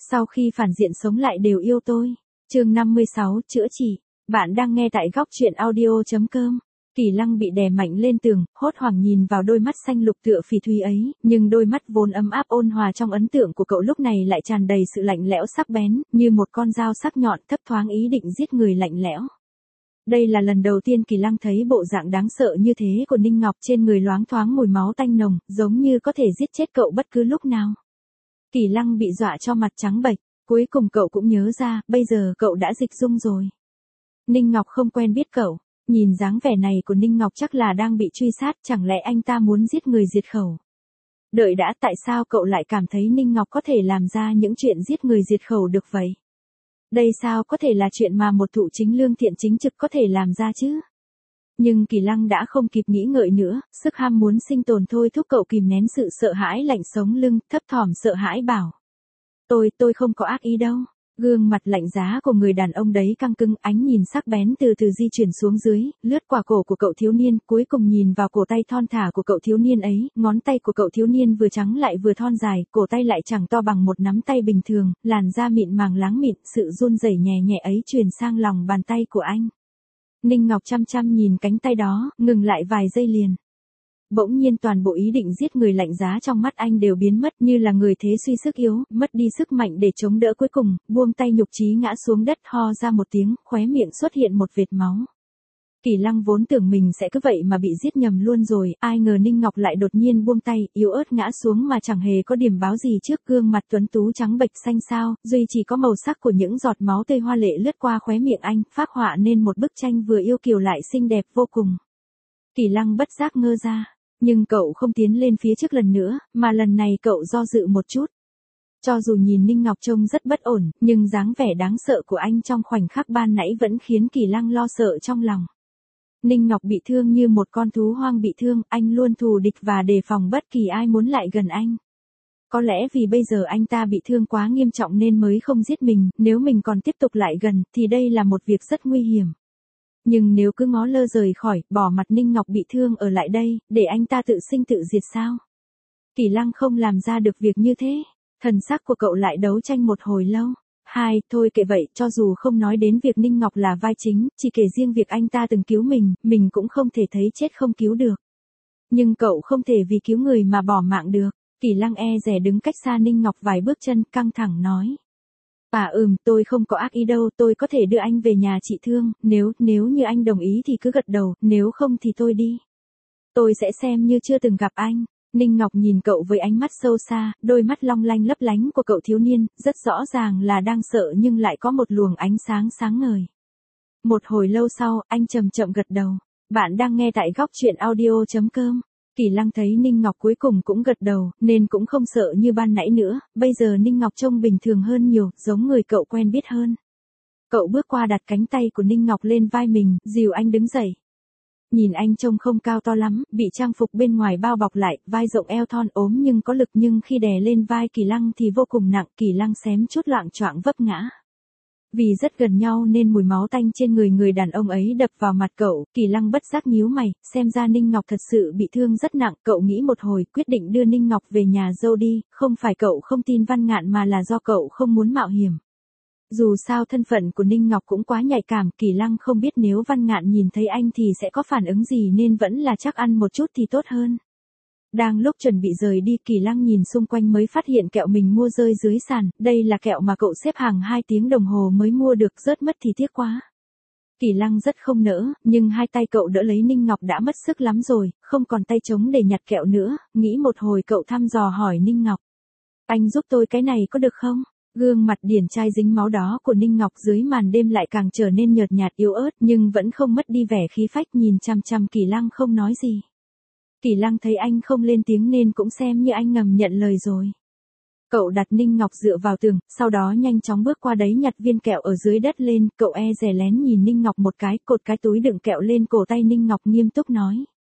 Sau khi phản diện sống lại đều yêu tôi. Chương 56, chữa trị. Bạn đang nghe tại góc truyện audio.com. Kỳ Lăng bị đè mạnh lên tường, hốt hoảng nhìn vào đôi mắt xanh lục tựa phỉ thúy ấy, nhưng đôi mắt vốn ấm áp ôn hòa trong ấn tượng của cậu lúc này lại tràn đầy sự lạnh lẽo sắc bén, như một con dao sắc nhọn thấp thoáng ý định giết người lạnh lẽo. Đây là lần đầu tiên Kỳ Lăng thấy bộ dạng đáng sợ như thế của Ninh Ngọc, trên người loáng thoáng mùi máu tanh nồng, giống như có thể giết chết cậu bất cứ lúc nào. Kỳ Lăng bị dọa cho mặt trắng bệch, cuối cùng cậu cũng nhớ ra, bây giờ cậu đã dịch dung rồi. Ninh Ngọc không quen biết cậu, nhìn dáng vẻ này của Ninh Ngọc chắc là đang bị truy sát, chẳng lẽ anh ta muốn giết người diệt khẩu. Đợi đã, tại sao cậu lại cảm thấy Ninh Ngọc có thể làm ra những chuyện giết người diệt khẩu được vậy? Đây sao có thể là chuyện mà một thụ chính lương thiện chính trực có thể làm ra chứ? Nhưng Kỳ Lăng đã không kịp nghĩ ngợi nữa, sức ham muốn sinh tồn thôi thúc cậu kìm nén sự sợ hãi lạnh sống lưng, thấp thỏm sợ hãi bảo. Tôi không có ác ý đâu. Gương mặt lạnh giá của người đàn ông đấy căng cứng, ánh nhìn sắc bén từ từ di chuyển xuống dưới, lướt qua cổ của cậu thiếu niên, cuối cùng nhìn vào cổ tay thon thả của cậu thiếu niên ấy, ngón tay của cậu thiếu niên vừa trắng lại vừa thon dài, cổ tay lại chẳng to bằng một nắm tay bình thường, làn da mịn màng láng mịn, sự run rẩy nhẹ nhẹ ấy truyền sang lòng bàn tay của anh. Ninh Ngọc chăm chăm nhìn cánh tay đó, ngừng lại vài giây liền. Bỗng nhiên toàn bộ ý định giết người lạnh giá trong mắt anh đều biến mất, như là người thế suy sức yếu, mất đi sức mạnh để chống đỡ, cuối cùng buông tay nhục trí ngã xuống đất, ho ra một tiếng, khóe miệng xuất hiện một vệt máu. Kỳ Lăng vốn tưởng mình sẽ cứ vậy mà bị giết nhầm luôn rồi, ai ngờ Ninh Ngọc lại đột nhiên buông tay, yếu ớt ngã xuống mà chẳng hề có điểm báo gì trước, gương mặt tuấn tú trắng bệch xanh xao, duy chỉ có màu sắc của những giọt máu tươi hoa lệ lướt qua khóe miệng anh, phác họa nên một bức tranh vừa yêu kiều lại xinh đẹp vô cùng. Kỳ Lăng bất giác ngơ ra. Nhưng cậu không tiến lên phía trước lần nữa, mà lần này cậu do dự một chút. Cho dù nhìn Ninh Ngọc trông rất bất ổn, nhưng dáng vẻ đáng sợ của anh trong khoảnh khắc ban nãy vẫn khiến Kỳ Lăng lo sợ trong lòng. Ninh Ngọc bị thương như một con thú hoang bị thương, anh luôn thù địch và đề phòng bất kỳ ai muốn lại gần anh. Có lẽ vì bây giờ anh ta bị thương quá nghiêm trọng nên mới không giết mình, nếu mình còn tiếp tục lại gần, thì đây là một việc rất nguy hiểm. Nhưng nếu cứ ngó lơ rời khỏi, bỏ mặt Ninh Ngọc bị thương ở lại đây, để anh ta tự sinh tự diệt sao? Kỳ Lăng không làm ra được việc như thế. Thần sắc của cậu lại đấu tranh một hồi lâu. Thôi kệ vậy, cho dù không nói đến việc Ninh Ngọc là vai chính, chỉ kể riêng việc anh ta từng cứu mình cũng không thể thấy chết không cứu được. Nhưng cậu không thể vì cứu người mà bỏ mạng được. Kỳ Lăng e dè đứng cách xa Ninh Ngọc vài bước chân, căng thẳng nói. Tôi không có ác ý đâu, tôi có thể đưa anh về nhà trị thương, nếu như anh đồng ý thì cứ gật đầu, nếu không thì tôi đi. Tôi sẽ xem như chưa từng gặp anh. Ninh Ngọc nhìn cậu với ánh mắt sâu xa, đôi mắt long lanh lấp lánh của cậu thiếu niên, rất rõ ràng là đang sợ nhưng lại có một luồng ánh sáng sáng ngời. Một hồi lâu sau, anh chậm chậm gật đầu. Bạn đang nghe tại góc truyện audio.com. Kỳ Lăng thấy Ninh Ngọc cuối cùng cũng gật đầu, nên cũng không sợ như ban nãy nữa, bây giờ Ninh Ngọc trông bình thường hơn nhiều, giống người cậu quen biết hơn. Cậu bước qua đặt cánh tay của Ninh Ngọc lên vai mình, dìu anh đứng dậy. Nhìn anh trông không cao to lắm, bị trang phục bên ngoài bao bọc lại, vai rộng eo thon ốm nhưng có lực, nhưng khi đè lên vai Kỳ Lăng thì vô cùng nặng, Kỳ Lăng xém chút loạng choạng vấp ngã. Vì rất gần nhau nên mùi máu tanh trên người đàn ông ấy đập vào mặt cậu, Kỳ Lăng bất giác nhíu mày, xem ra Ninh Ngọc thật sự bị thương rất nặng, cậu nghĩ một hồi, quyết định đưa Ninh Ngọc về nhà dâu đi, không phải cậu không tin Văn Ngạn mà là do cậu không muốn mạo hiểm. Dù sao thân phận của Ninh Ngọc cũng quá nhạy cảm, Kỳ Lăng không biết nếu Văn Ngạn nhìn thấy anh thì sẽ có phản ứng gì nên vẫn là chắc ăn một chút thì tốt hơn. Đang lúc chuẩn bị rời đi, Kỳ Lăng nhìn xung quanh mới phát hiện kẹo mình mua rơi dưới sàn, đây là kẹo mà cậu xếp hàng 2 tiếng đồng hồ mới mua được, rớt mất thì tiếc quá. Kỳ Lăng rất không nỡ, nhưng hai tay cậu đỡ lấy Ninh Ngọc đã mất sức lắm rồi, không còn tay trống để nhặt kẹo nữa, nghĩ một hồi cậu thăm dò hỏi Ninh Ngọc. Anh giúp tôi cái này có được không? Gương mặt điển trai dính máu đó của Ninh Ngọc dưới màn đêm lại càng trở nên nhợt nhạt yếu ớt nhưng vẫn không mất đi vẻ khí phách, nhìn chằm chằm Kỳ Lăng không nói gì. Kỳ Lăng thấy anh không lên tiếng nên cũng xem như anh ngầm nhận lời rồi. Cậu đặt Ninh Ngọc dựa vào tường, sau đó nhanh chóng bước qua đấy nhặt viên kẹo ở dưới đất lên, cậu e dè lén nhìn Ninh Ngọc một cái, cột cái túi đựng kẹo lên cổ tay Ninh Ngọc nghiêm túc nói.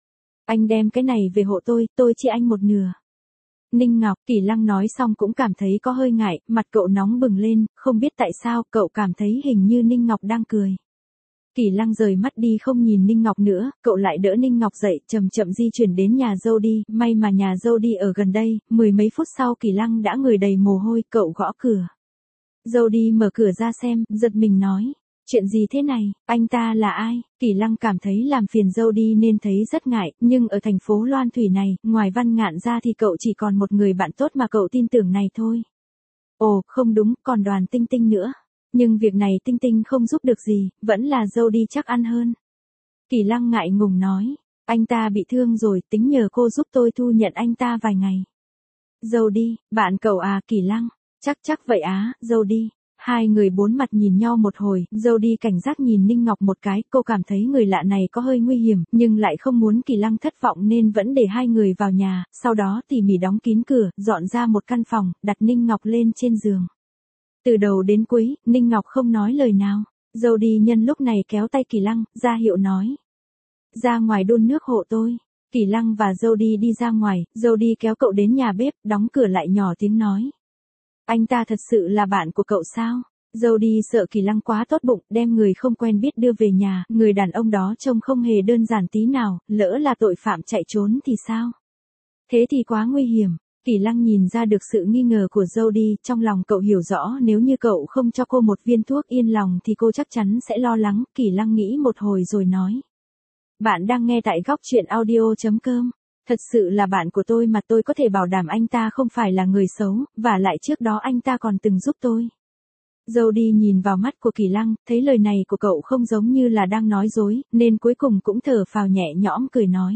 Anh đem cái này về hộ tôi chia anh một nửa. Ninh Ngọc, Kỳ Lăng nói xong cũng cảm thấy có hơi ngại, mặt cậu nóng bừng lên, không biết tại sao cậu cảm thấy hình như Ninh Ngọc đang cười. Kỳ Lăng rời mắt đi không nhìn Ninh Ngọc nữa, cậu lại đỡ Ninh Ngọc dậy, chậm chậm di chuyển đến nhà dâu đi, may mà nhà dâu đi ở gần đây, 10 mấy phút sau Kỳ Lăng đã người đầy mồ hôi, cậu gõ cửa. Jody mở cửa ra xem, giật mình nói. Chuyện gì thế này, anh ta là ai? Kỳ Lăng cảm thấy làm phiền Jody nên thấy rất ngại, nhưng ở thành phố Loan Thủy này, ngoài Văn Ngạn ra thì cậu chỉ còn một người bạn tốt mà cậu tin tưởng này thôi. Ồ, không đúng, còn Đoàn Tinh Tinh nữa. Nhưng việc này Tinh Tinh không giúp được gì, vẫn là Jody chắc ăn hơn. Kỳ Lăng ngại ngùng nói, anh ta bị thương rồi, tính nhờ cô giúp tôi thu nhận anh ta vài ngày. Jody, bạn cậu à? Kỳ Lăng, chắc vậy á, Jody. Hai người bốn mặt nhìn nhau một hồi, Jody cảnh giác nhìn Ninh Ngọc một cái, cô cảm thấy người lạ này có hơi nguy hiểm, nhưng lại không muốn Kỳ Lăng thất vọng nên vẫn để hai người vào nhà, sau đó tỉ mỉ đóng kín cửa, dọn ra một căn phòng, đặt Ninh Ngọc lên trên giường. Từ đầu đến cuối, Ninh Ngọc không nói lời nào. Jody nhân lúc này kéo tay Kỳ Lăng, ra hiệu nói. Ra ngoài đun nước hộ tôi. Kỳ Lăng và Jody đi ra ngoài, Jody kéo cậu đến nhà bếp, đóng cửa lại nhỏ tiếng nói. Anh ta thật sự là bạn của cậu sao? Jody sợ Kỳ Lăng quá tốt bụng, đem người không quen biết đưa về nhà, người đàn ông đó trông không hề đơn giản tí nào, lỡ là tội phạm chạy trốn thì sao? Thế thì quá nguy hiểm. Kỳ Lăng nhìn ra được sự nghi ngờ của Jody, trong lòng cậu hiểu rõ nếu như cậu không cho cô một viên thuốc yên lòng thì cô chắc chắn sẽ lo lắng. Kỳ Lăng nghĩ một hồi rồi nói. Bạn đang nghe tại góc truyện audio.com. Thật sự là bạn của tôi mà tôi có thể bảo đảm anh ta không phải là người xấu, và lại trước đó anh ta còn từng giúp tôi. Jody nhìn vào mắt của Kỳ Lăng, thấy lời này của cậu không giống như là đang nói dối, nên cuối cùng cũng thở phào nhẹ nhõm cười nói.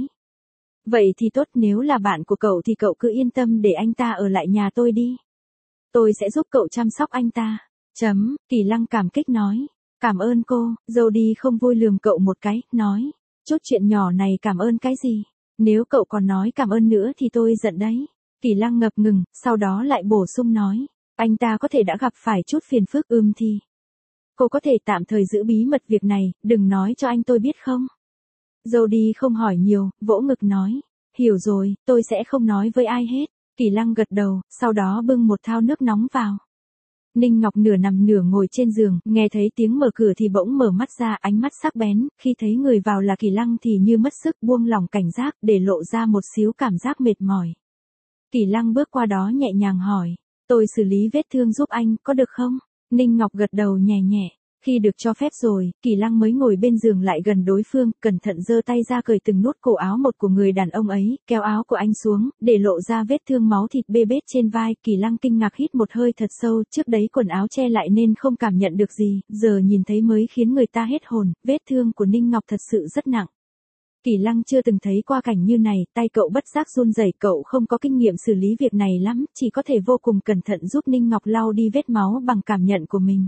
Vậy thì tốt, nếu là bạn của cậu thì cậu cứ yên tâm để anh ta ở lại nhà tôi đi. Tôi sẽ giúp cậu chăm sóc anh ta. Kỳ Lăng cảm kích nói. Cảm ơn cô. Jody không vui lườm cậu một cái, nói. Chút chuyện nhỏ này cảm ơn cái gì? Nếu cậu còn nói cảm ơn nữa thì tôi giận đấy. Kỳ Lăng ngập ngừng, sau đó lại bổ sung nói. Anh ta có thể đã gặp phải chút phiền phức thì. Cô có thể tạm thời giữ bí mật việc này, đừng nói cho anh tôi biết không? Jody không hỏi nhiều, vỗ ngực nói. Hiểu rồi, tôi sẽ không nói với ai hết. Kỳ Lăng gật đầu, sau đó bưng một thao nước nóng vào. Ninh Ngọc nửa nằm nửa ngồi trên giường, nghe thấy tiếng mở cửa thì bỗng mở mắt ra, ánh mắt sắc bén, khi thấy người vào là Kỳ Lăng thì như mất sức, buông lỏng cảnh giác, để lộ ra một xíu cảm giác mệt mỏi. Kỳ Lăng bước qua đó nhẹ nhàng hỏi, tôi xử lý vết thương giúp anh, có được không? Ninh Ngọc gật đầu nhẹ nhẹ. Khi được cho phép rồi, Kỳ Lăng mới ngồi bên giường lại gần đối phương, cẩn thận giơ tay ra cởi từng nút cổ áo một của người đàn ông ấy, kéo áo của anh xuống, để lộ ra vết thương máu thịt bê bết trên vai. Kỳ Lăng kinh ngạc hít một hơi thật sâu, trước đấy quần áo che lại nên không cảm nhận được gì, giờ nhìn thấy mới khiến người ta hết hồn, vết thương của Ninh Ngọc thật sự rất nặng. Kỳ Lăng chưa từng thấy qua cảnh như này, tay cậu bất giác run rẩy, cậu không có kinh nghiệm xử lý việc này lắm, chỉ có thể vô cùng cẩn thận giúp Ninh Ngọc lau đi vết máu bằng cảm nhận của mình.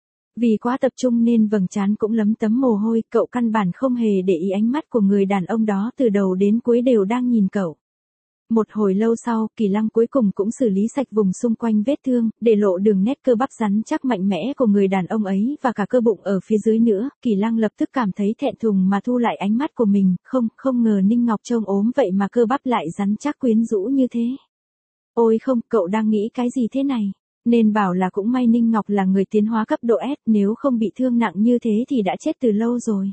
Vì quá tập trung nên vầng trán cũng lấm tấm mồ hôi, cậu căn bản không hề để ý ánh mắt của người đàn ông đó, từ đầu đến cuối đều đang nhìn cậu. Một hồi lâu sau, Kỳ Lăng cuối cùng cũng xử lý sạch vùng xung quanh vết thương, để lộ đường nét cơ bắp rắn chắc mạnh mẽ của người đàn ông ấy và cả cơ bụng ở phía dưới nữa. Kỳ Lăng lập tức cảm thấy thẹn thùng mà thu lại ánh mắt của mình, không ngờ Ninh Ngọc trông ốm vậy mà cơ bắp lại rắn chắc quyến rũ như thế. Ôi không, cậu đang nghĩ cái gì thế này? Nên bảo là cũng may Ninh Ngọc là người tiến hóa cấp độ S, nếu không bị thương nặng như thế thì đã chết từ lâu rồi.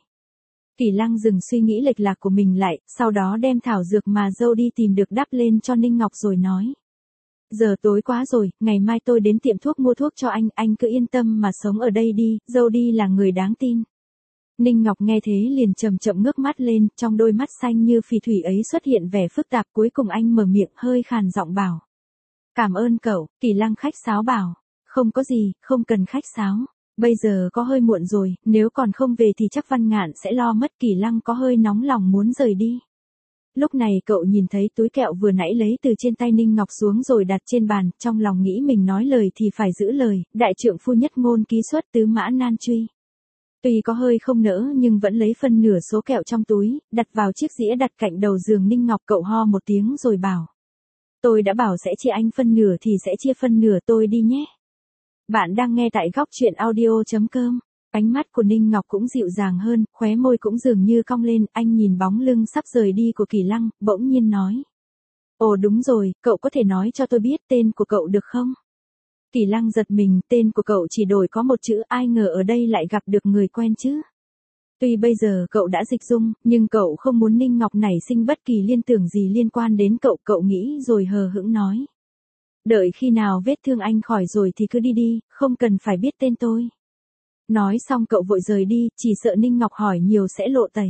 Kỳ Lăng dừng suy nghĩ lệch lạc của mình lại, sau đó đem thảo dược mà Jody tìm được đắp lên cho Ninh Ngọc rồi nói. Giờ tối quá rồi, ngày mai tôi đến tiệm thuốc mua thuốc cho anh cứ yên tâm mà sống ở đây đi, Jody là người đáng tin. Ninh Ngọc nghe thế liền chậm chậm ngước mắt lên, trong đôi mắt xanh như phỉ thủy ấy xuất hiện vẻ phức tạp, cuối cùng anh mở miệng hơi khàn giọng bảo. Cảm ơn cậu. Kỳ Lăng khách sáo bảo. Không có gì, không cần khách sáo. Bây giờ có hơi muộn rồi, nếu còn không về thì chắc Văn Ngạn sẽ lo mất. Kỳ Lăng có hơi nóng lòng muốn rời đi. Lúc này cậu nhìn thấy túi kẹo vừa nãy lấy từ trên tay Ninh Ngọc xuống rồi đặt trên bàn, trong lòng nghĩ mình nói lời thì phải giữ lời, đại trượng phu nhất ngôn ký xuất tứ mã nan truy. Tuy có hơi không nỡ nhưng vẫn lấy phân nửa số kẹo trong túi, đặt vào chiếc dĩa đặt cạnh đầu giường Ninh Ngọc. Cậu ho một tiếng rồi bảo. Tôi đã bảo sẽ chia anh phân nửa thì sẽ chia phân nửa, tôi đi nhé. Bạn đang nghe tại góc truyện audio.com. Ánh mắt của Ninh Ngọc cũng dịu dàng hơn, khóe môi cũng dường như cong lên, anh nhìn bóng lưng sắp rời đi của Kỳ Lăng, bỗng nhiên nói. Ồ đúng rồi, cậu có thể nói cho tôi biết tên của cậu được không? Kỳ Lăng giật mình, tên của cậu chỉ đổi có một chữ, ai ngờ ở đây lại gặp được người quen chứ. Tuy bây giờ cậu đã dịch dung, nhưng cậu không muốn Ninh Ngọc nảy sinh bất kỳ liên tưởng gì liên quan đến cậu, nghĩ rồi hờ hững nói. Đợi khi nào vết thương anh khỏi rồi thì cứ đi đi, không cần phải biết tên tôi. Nói xong cậu vội rời đi, chỉ sợ Ninh Ngọc hỏi nhiều sẽ lộ tẩy.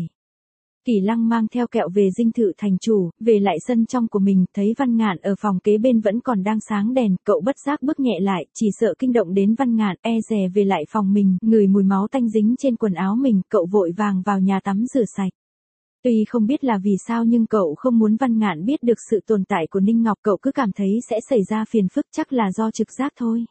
Kỳ Lăng mang theo kẹo về dinh thự thành chủ, về lại sân trong của mình, thấy Văn Ngạn ở phòng kế bên vẫn còn đang sáng đèn, cậu bất giác bước nhẹ lại, chỉ sợ kinh động đến Văn Ngạn, e dè về lại phòng mình, ngửi mùi máu tanh dính trên quần áo mình, cậu vội vàng vào nhà tắm rửa sạch. Tuy không biết là vì sao nhưng cậu không muốn Văn Ngạn biết được sự tồn tại của Ninh Ngọc, cậu cứ cảm thấy sẽ xảy ra phiền phức, chắc là do trực giác thôi.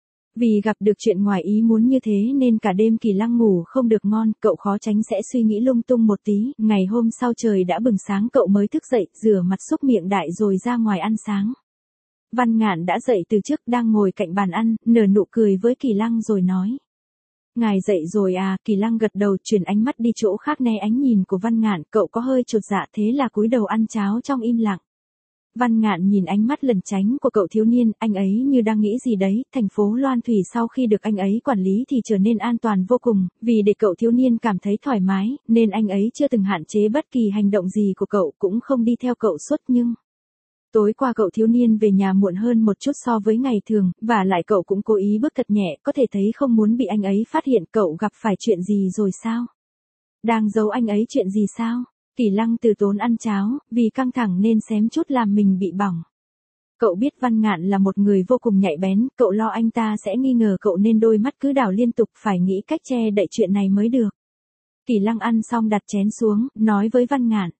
Vì gặp được chuyện ngoài ý muốn như thế nên cả đêm Kỳ Lăng ngủ không được ngon, cậu khó tránh sẽ suy nghĩ lung tung một tí. Ngày hôm sau trời đã bừng sáng cậu mới thức dậy, rửa mặt xúc miệng đại rồi ra ngoài ăn sáng. Văn Ngạn đã dậy từ trước, đang ngồi cạnh bàn ăn, nở nụ cười với Kỳ Lăng rồi nói. Ngài dậy rồi à? Kỳ Lăng gật đầu, chuyển ánh mắt đi chỗ khác né ánh nhìn của Văn Ngạn, cậu có hơi chột dạ thế là cúi đầu ăn cháo trong im lặng. Văn Ngạn nhìn ánh mắt lẩn tránh của cậu thiếu niên, anh ấy như đang nghĩ gì đấy, thành phố Loan Thủy sau khi được anh ấy quản lý thì trở nên an toàn vô cùng, vì để cậu thiếu niên cảm thấy thoải mái, nên anh ấy chưa từng hạn chế bất kỳ hành động gì của cậu, cũng không đi theo cậu suốt nhưng... Tối qua cậu thiếu niên về nhà muộn hơn một chút so với ngày thường, và lại cậu cũng cố ý bước thật nhẹ, có thể thấy không muốn bị anh ấy phát hiện. Cậu gặp phải chuyện gì rồi sao? Đang giấu anh ấy chuyện gì sao? Kỳ Lăng từ tốn ăn cháo, vì căng thẳng nên xém chút làm mình bị bỏng. Cậu biết Văn Ngạn là một người vô cùng nhạy bén, cậu lo anh ta sẽ nghi ngờ cậu nên đôi mắt cứ đảo liên tục, phải nghĩ cách che đậy chuyện này mới được. Kỳ Lăng ăn xong đặt chén xuống, nói với Văn Ngạn.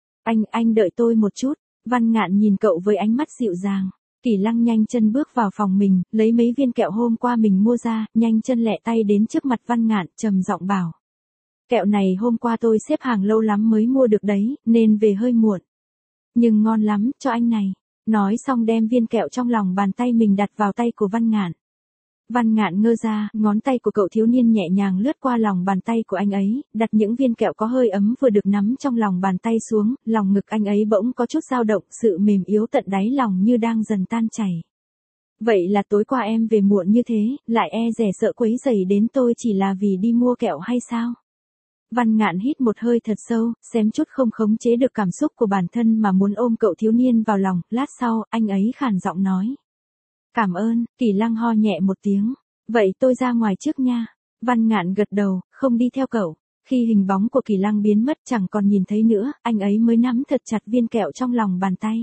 Anh đợi tôi một chút. Văn Ngạn nhìn cậu với ánh mắt dịu dàng. Kỳ Lăng nhanh chân bước vào phòng mình, lấy mấy viên kẹo hôm qua mình mua ra, nhanh chân lẹ tay đến trước mặt Văn Ngạn, trầm giọng bảo. Kẹo này hôm qua tôi xếp hàng lâu lắm mới mua được đấy, nên về hơi muộn. Nhưng ngon lắm, cho anh này. Nói xong đem viên kẹo trong lòng bàn tay mình đặt vào tay của Văn Ngạn. Văn Ngạn ngơ ra, ngón tay của cậu thiếu niên nhẹ nhàng lướt qua lòng bàn tay của anh ấy, đặt những viên kẹo có hơi ấm vừa được nắm trong lòng bàn tay xuống, lòng ngực anh ấy bỗng có chút dao động, sự mềm yếu tận đáy lòng như đang dần tan chảy. Vậy là tối qua em về muộn như thế, lại e dè sợ quấy rầy đến tôi chỉ là vì đi mua kẹo hay sao? Văn Ngạn hít một hơi thật sâu, xém chút không khống chế được cảm xúc của bản thân mà muốn ôm cậu thiếu niên vào lòng, lát sau, anh ấy khàn giọng nói. Cảm ơn. Kỳ Lăng ho nhẹ một tiếng. Vậy tôi ra ngoài trước nha. Văn Ngạn gật đầu, không đi theo cậu. Khi hình bóng của Kỳ Lăng biến mất chẳng còn nhìn thấy nữa, anh ấy mới nắm thật chặt viên kẹo trong lòng bàn tay.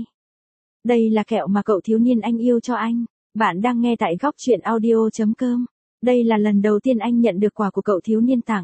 Đây là kẹo mà cậu thiếu niên anh yêu cho anh. Bạn đang nghe tại góc truyện audio.com. Đây là lần đầu tiên anh nhận được quà của cậu thiếu niên tặng.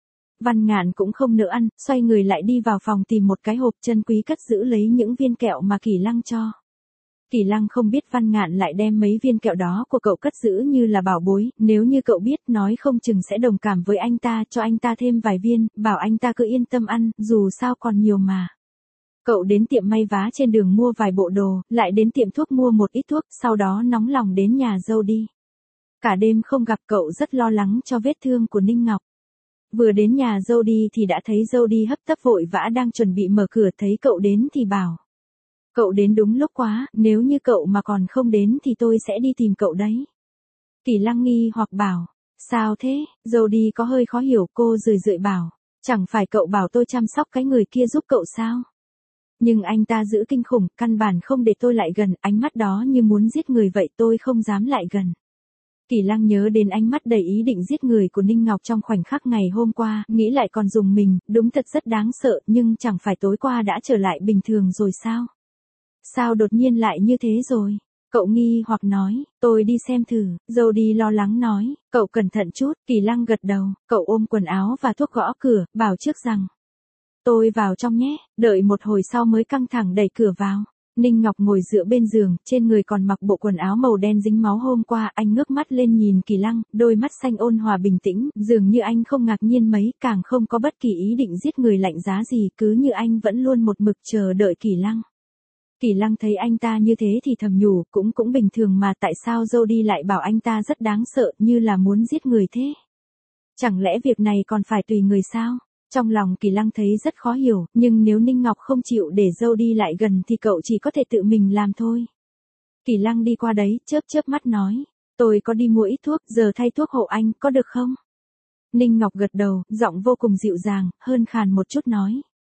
Văn Ngạn cũng không nỡ ăn, xoay người lại đi vào phòng tìm một cái hộp chân quý cất giữ lấy những viên kẹo mà Kỳ Lăng cho. Kỳ Lăng không biết Văn Ngạn lại đem mấy viên kẹo đó của cậu cất giữ như là bảo bối, nếu như cậu biết nói không chừng sẽ đồng cảm với anh ta, cho anh ta thêm vài viên, bảo anh ta cứ yên tâm ăn, dù sao còn nhiều mà. Cậu đến tiệm may vá trên đường mua vài bộ đồ, lại đến tiệm thuốc mua một ít thuốc, sau đó nóng lòng đến nhà dâu đi. Cả đêm không gặp cậu rất lo lắng cho vết thương của Ninh Ngọc. Vừa đến nhà dâu đi thì đã thấy dâu đi hấp tấp vội vã đang chuẩn bị mở cửa, thấy cậu đến thì bảo. Cậu đến đúng lúc quá, nếu như cậu mà còn không đến thì tôi sẽ đi tìm cậu đấy. Kỳ Lăng nghi hoặc bảo, sao thế? Dâu đi có hơi khó hiểu, cô rười rượi bảo, chẳng phải cậu bảo tôi chăm sóc cái người kia giúp cậu sao? Nhưng anh ta giữ kinh khủng, căn bản không để tôi lại gần, ánh mắt đó như muốn giết người vậy, tôi không dám lại gần. Kỳ Lăng nhớ đến ánh mắt đầy ý định giết người của Ninh Ngọc trong khoảnh khắc ngày hôm qua, nghĩ lại còn dùng mình, đúng thật rất đáng sợ, nhưng chẳng phải tối qua đã trở lại bình thường rồi sao? Sao đột nhiên lại như thế rồi? Cậu nghi hoặc nói, tôi đi xem thử. Dâu đi lo lắng nói, cậu cẩn thận chút. Kỳ Lăng gật đầu, cậu ôm quần áo và thuốc gõ cửa, bảo trước rằng, tôi vào trong nhé. Đợi một hồi sau mới căng thẳng đẩy cửa vào. Ninh Ngọc ngồi dựa bên giường, trên người còn mặc bộ quần áo màu đen dính máu hôm qua, anh ngước mắt lên nhìn Kỳ Lăng, đôi mắt xanh ôn hòa bình tĩnh, dường như anh không ngạc nhiên mấy, càng không có bất kỳ ý định giết người lạnh giá gì, cứ như anh vẫn luôn một mực chờ đợi Kỳ Lăng. Kỳ Lăng thấy anh ta như thế thì thầm nhủ, cũng bình thường mà, tại sao dâu đi lại bảo anh ta rất đáng sợ, như là muốn giết người thế? Chẳng lẽ việc này còn phải tùy người sao? Trong lòng Kỳ Lăng thấy rất khó hiểu, nhưng nếu Ninh Ngọc không chịu để dâu đi lại gần thì cậu chỉ có thể tự mình làm thôi. Kỳ Lăng đi qua đấy, chớp mắt nói, tôi có đi mua ít thuốc, giờ thay thuốc hộ anh, có được không? Ninh Ngọc gật đầu, giọng vô cùng dịu dàng, hơn khàn một chút nói.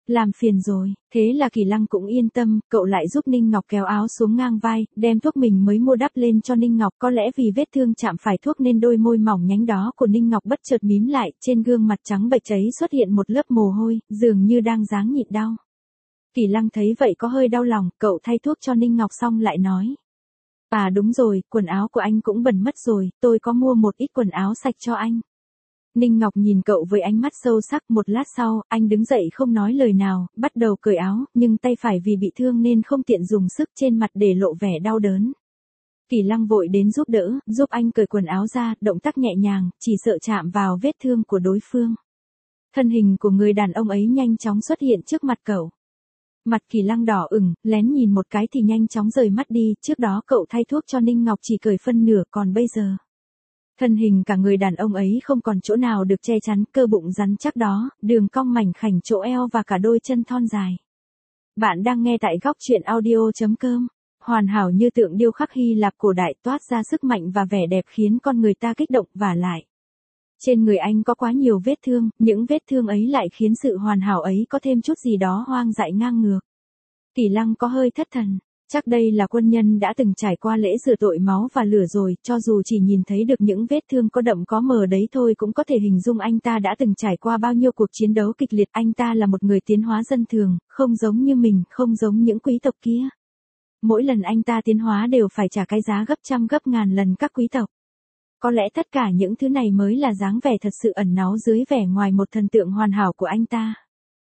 Làm phiền rồi, thế là Kỳ Lăng cũng yên tâm, cậu lại giúp Ninh Ngọc kéo áo xuống ngang vai, đem thuốc mình mới mua đắp lên cho Ninh Ngọc. Có lẽ vì vết thương chạm phải thuốc nên đôi môi mỏng nhánh đó của Ninh Ngọc bất chợt mím lại, trên gương mặt trắng bệch ấy xuất hiện một lớp mồ hôi, dường như đang ráng nhịn đau. Kỳ Lăng thấy vậy có hơi đau lòng, cậu thay thuốc cho Ninh Ngọc xong lại nói. À đúng rồi, quần áo của anh cũng bẩn mất rồi, tôi có mua một ít quần áo sạch cho anh. Ninh Ngọc nhìn cậu với ánh mắt sâu sắc, một lát sau, anh đứng dậy không nói lời nào, bắt đầu cởi áo, nhưng tay phải vì bị thương nên không tiện dùng sức, trên mặt để lộ vẻ đau đớn. Kỳ Lăng vội đến giúp đỡ, giúp anh cởi quần áo ra, động tác nhẹ nhàng, chỉ sợ chạm vào vết thương của đối phương. Thân hình của người đàn ông ấy nhanh chóng xuất hiện trước mặt cậu. Mặt Kỳ Lăng đỏ ửng, lén nhìn một cái thì nhanh chóng rời mắt đi, trước đó cậu thay thuốc cho Ninh Ngọc chỉ cởi phân nửa, còn bây giờ. Thân hình cả người đàn ông ấy không còn chỗ nào được che chắn, cơ bụng rắn chắc đó, đường cong mảnh khảnh chỗ eo và cả đôi chân thon dài. Bạn đang nghe tại góc truyện audio.com. Hoàn hảo như tượng điêu khắc Hy Lạp cổ đại, toát ra sức mạnh và vẻ đẹp khiến con người ta kích động, và lại. Trên người anh có quá nhiều vết thương, những vết thương ấy lại khiến sự hoàn hảo ấy có thêm chút gì đó hoang dại ngang ngược. Kỳ Lăng có hơi thất thần. Chắc đây là quân nhân đã từng trải qua lễ rửa tội máu và lửa rồi, cho dù chỉ nhìn thấy được những vết thương có đậm có mờ đấy thôi cũng có thể hình dung anh ta đã từng trải qua bao nhiêu cuộc chiến đấu kịch liệt. Anh ta là một người tiến hóa dân thường, không giống như mình, không giống những quý tộc kia. Mỗi lần anh ta tiến hóa đều phải trả cái giá gấp trăm gấp ngàn lần các quý tộc. Có lẽ tất cả những thứ này mới là dáng vẻ thật sự ẩn náu dưới vẻ ngoài một thần tượng hoàn hảo của anh ta.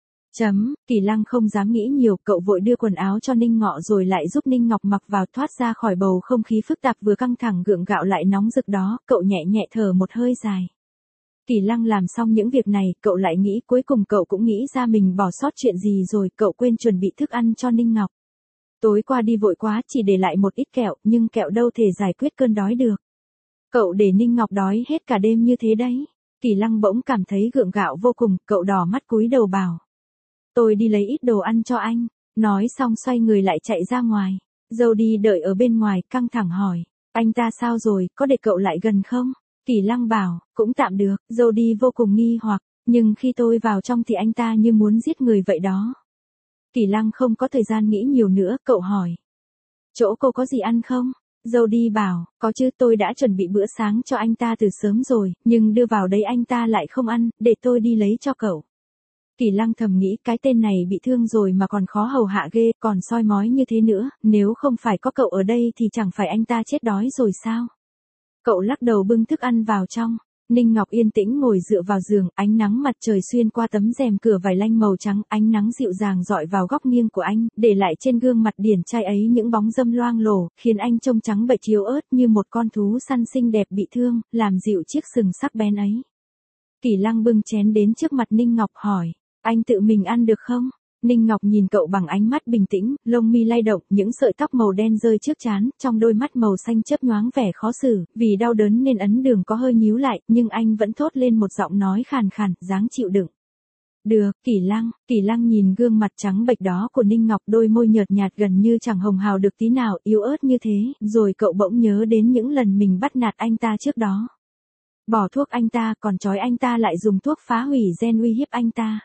Kỳ Lăng không dám nghĩ nhiều, cậu vội đưa quần áo cho Ninh Ngọ rồi lại giúp Ninh Ngọc mặc vào, thoát ra khỏi bầu không khí phức tạp vừa căng thẳng gượng gạo lại nóng rực đó, cậu nhẹ nhẹ thở một hơi dài. Kỳ Lăng làm xong những việc này, cậu lại nghĩ, cuối cùng cậu cũng nghĩ ra mình bỏ sót chuyện gì rồi, cậu quên chuẩn bị thức ăn cho Ninh Ngọc. Tối qua đi vội quá, chỉ để lại một ít kẹo, nhưng kẹo đâu thể giải quyết cơn đói được. Cậu để Ninh Ngọc đói hết cả đêm như thế đấy. Kỳ Lăng bỗng cảm thấy gượng gạo vô cùng, cậu đỏ mắt cúi đầu bảo. Tôi đi lấy ít đồ ăn cho anh. Nói xong xoay người lại chạy ra ngoài. Jody đợi ở bên ngoài, căng thẳng hỏi. Anh ta sao rồi, có để cậu lại gần không? Kỳ Lăng bảo, cũng tạm được. Jody vô cùng nghi hoặc, nhưng khi tôi vào trong thì anh ta như muốn giết người vậy đó. Kỳ Lăng không có thời gian nghĩ nhiều nữa, cậu hỏi. Chỗ cô có gì ăn không? Jody bảo, có chứ, tôi đã chuẩn bị bữa sáng cho anh ta từ sớm rồi, nhưng đưa vào đấy anh ta lại không ăn, để tôi đi lấy cho cậu. Kỳ Lăng thầm nghĩ, cái tên này bị thương rồi mà còn khó hầu hạ ghê, còn soi mói như thế nữa, nếu không phải có cậu ở đây thì chẳng phải anh ta chết đói rồi sao? Cậu lắc đầu bưng thức ăn vào trong. Ninh Ngọc yên tĩnh ngồi dựa vào giường, ánh nắng mặt trời xuyên qua tấm rèm cửa vải lanh màu trắng, ánh nắng dịu dàng dọi vào góc nghiêng của anh, để lại trên gương mặt điển trai ấy những bóng râm loang lổ, khiến anh trông trắng bệch yếu ớt như một con thú săn xinh đẹp bị thương, làm dịu chiếc sừng sắc bén ấy. Kỳ Lăng bưng chén đến trước mặt Ninh Ngọc hỏi, anh tự mình ăn được không? Ninh Ngọc nhìn cậu bằng ánh mắt bình tĩnh, lông mi lay động, những sợi tóc màu đen rơi trước trán, trong đôi mắt màu xanh chớp nhoáng vẻ khó xử, vì đau đớn nên ấn đường có hơi nhíu lại, nhưng anh vẫn thốt lên một giọng nói khàn khàn, dáng chịu đựng. Được, Kỳ Lăng nhìn gương mặt trắng bệch đó của Ninh Ngọc, đôi môi nhợt nhạt gần như chẳng hồng hào được tí nào, yếu ớt như thế, rồi cậu bỗng nhớ đến những lần mình bắt nạt anh ta trước đó. Bỏ thuốc anh ta, còn trói anh ta lại dùng thuốc phá hủy gen uy hiếp anh ta.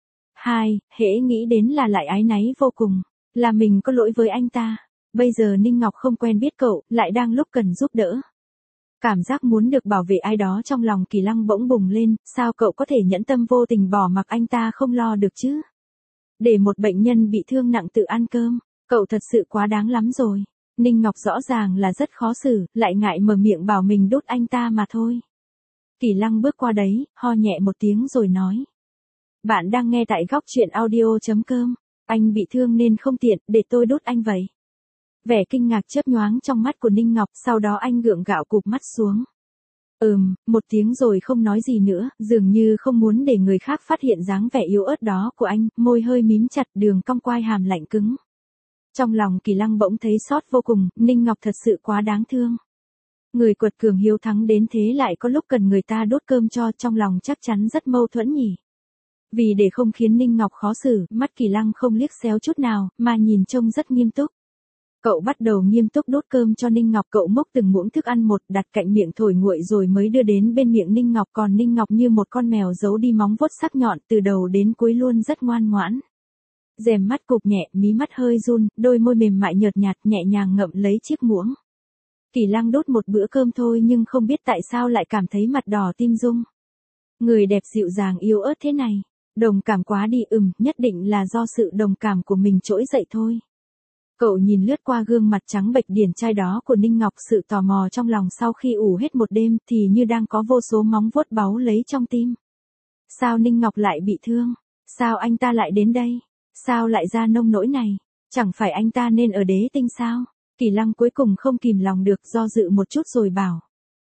Hễ nghĩ đến là lại áy náy vô cùng, là mình có lỗi với anh ta. Bây giờ Ninh Ngọc không quen biết cậu, lại đang lúc cần giúp đỡ. Cảm giác muốn được bảo vệ ai đó trong lòng Kỳ Lăng bỗng bùng lên, sao cậu có thể nhẫn tâm vô tình bỏ mặc anh ta không lo được chứ? Để một bệnh nhân bị thương nặng tự ăn cơm, cậu thật sự quá đáng lắm rồi. Ninh Ngọc rõ ràng là rất khó xử, lại ngại mở miệng bảo mình đốt anh ta mà thôi. Kỳ Lăng bước qua đấy, ho nhẹ một tiếng rồi nói. Bạn đang nghe tại góc truyện audio.com. Anh bị thương nên không tiện, để tôi đốt anh vậy. Vẻ kinh ngạc chớp nhoáng trong mắt của Ninh Ngọc, sau đó anh gượng gạo cụp mắt xuống. Một tiếng rồi không nói gì nữa, dường như không muốn để người khác phát hiện dáng vẻ yếu ớt đó của anh, môi hơi mím chặt, đường cong quai hàm lạnh cứng. Trong lòng Kỳ Lăng bỗng thấy xót vô cùng, Ninh Ngọc thật sự quá đáng thương. Người quật cường hiếu thắng đến thế lại có lúc cần người ta đốt cơm cho, trong lòng chắc chắn rất mâu thuẫn nhỉ. Vì để không khiến Ninh Ngọc khó xử, mắt Kỳ Lăng không liếc xéo chút nào, mà nhìn trông rất nghiêm túc. Cậu bắt đầu nghiêm túc đốt cơm cho Ninh Ngọc, cậu múc từng muỗng thức ăn một, đặt cạnh miệng thổi nguội rồi mới đưa đến bên miệng Ninh Ngọc, còn Ninh Ngọc như một con mèo giấu đi móng vuốt sắc nhọn, từ đầu đến cuối luôn rất ngoan ngoãn. Rèm mắt cụp nhẹ, mí mắt hơi run, đôi môi mềm mại nhợt nhạt nhẹ nhàng ngậm lấy chiếc muỗng. Kỳ Lăng đút một bữa cơm thôi nhưng không biết tại sao lại cảm thấy mặt đỏ tim rung. Người đẹp dịu dàng yếu ớt thế này. Đồng cảm quá đi, nhất định là do sự đồng cảm của mình trỗi dậy thôi. Cậu nhìn lướt qua gương mặt trắng bệch điển trai đó của Ninh Ngọc, sự tò mò trong lòng sau khi ủ hết một đêm thì như đang có vô số móng vuốt báu lấy trong tim. Sao Ninh Ngọc lại bị thương? Sao anh ta lại đến đây? Sao lại ra nông nỗi này? Chẳng phải anh ta nên ở Đế Tinh sao? Kỳ Lăng cuối cùng không kìm lòng được, do dự một chút rồi bảo.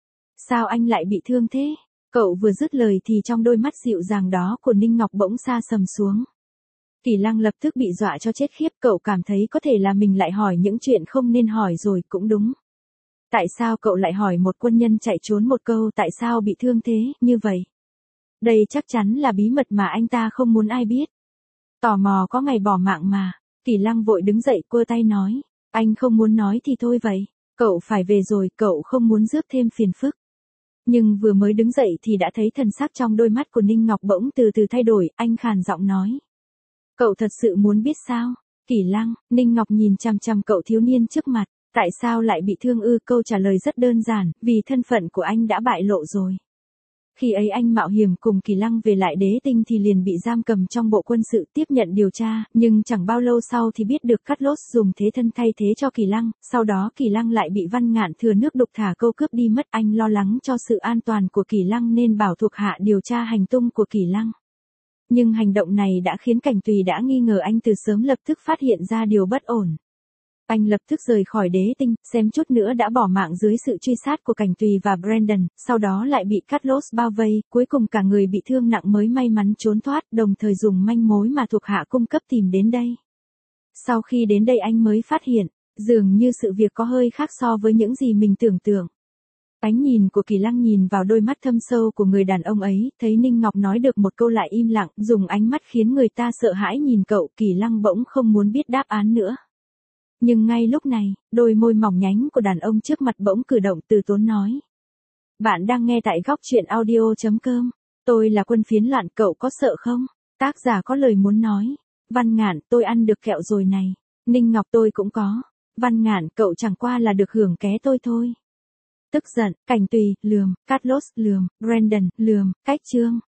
Sao anh lại bị thương thế? Cậu vừa dứt lời thì trong đôi mắt dịu dàng đó của Ninh Ngọc bỗng sa sầm xuống. Kỳ Lăng lập tức bị dọa cho chết khiếp, cậu cảm thấy có thể là mình lại hỏi những chuyện không nên hỏi rồi, cũng đúng. Tại sao cậu lại hỏi một quân nhân chạy trốn một câu tại sao bị thương thế, như vậy? Đây chắc chắn là bí mật mà anh ta không muốn ai biết. Tò mò có ngày bỏ mạng mà. Kỳ Lăng vội đứng dậy quơ tay nói. Anh không muốn nói thì thôi vậy. Cậu phải về rồi, cậu không muốn rước thêm phiền phức. Nhưng vừa mới đứng dậy thì đã thấy thần sắc trong đôi mắt của Ninh Ngọc bỗng từ từ thay đổi, anh khàn giọng nói. Cậu thật sự muốn biết sao? Kỳ Lăng, Ninh Ngọc nhìn chằm chằm cậu thiếu niên trước mặt. Tại sao lại bị thương ư? Câu trả lời rất đơn giản, vì thân phận của anh đã bại lộ rồi. Khi ấy anh mạo hiểm cùng Kỳ Lăng về lại Đế Tinh thì liền bị giam cầm trong bộ quân sự tiếp nhận điều tra, nhưng chẳng bao lâu sau thì biết được Carlos dùng thế thân thay thế cho Kỳ Lăng, sau đó Kỳ Lăng lại bị Văn Ngạn thừa nước đục thả câu cướp đi mất. Anh lo lắng cho sự an toàn của Kỳ Lăng nên bảo thuộc hạ điều tra hành tung của Kỳ Lăng. Nhưng hành động này đã khiến Cảnh Tùy đã nghi ngờ anh từ sớm, lập tức phát hiện ra điều bất ổn. Anh lập tức rời khỏi Đế Tinh, xem chút nữa đã bỏ mạng dưới sự truy sát của Cảnh Tùy và Brandon, sau đó lại bị Carlos bao vây, cuối cùng cả người bị thương nặng mới may mắn trốn thoát, đồng thời dùng manh mối mà thuộc hạ cung cấp tìm đến đây. Sau khi đến đây anh mới phát hiện, dường như sự việc có hơi khác so với những gì mình tưởng tượng. Ánh nhìn của Kỳ Lăng nhìn vào đôi mắt thâm sâu của người đàn ông ấy, thấy Ninh Ngọc nói được một câu lại im lặng, dùng ánh mắt khiến người ta sợ hãi nhìn cậu, Kỳ Lăng bỗng không muốn biết đáp án nữa. Nhưng ngay lúc này, đôi môi mỏng nhánh của đàn ông trước mặt bỗng cử động, từ tốn nói. Bạn đang nghe tại góc truyện audio.com. Tôi là Quân Phiến Loạn, cậu có sợ không? Tác giả có lời muốn nói. Văn Ngạn, tôi ăn được kẹo rồi này. Ninh Ngọc, tôi cũng có. Văn Ngạn, cậu chẳng qua là được hưởng ké tôi thôi. Tức giận, Cảnh Tùy, lườm, Carlos, lườm, Brandon, lườm, Cách Trương.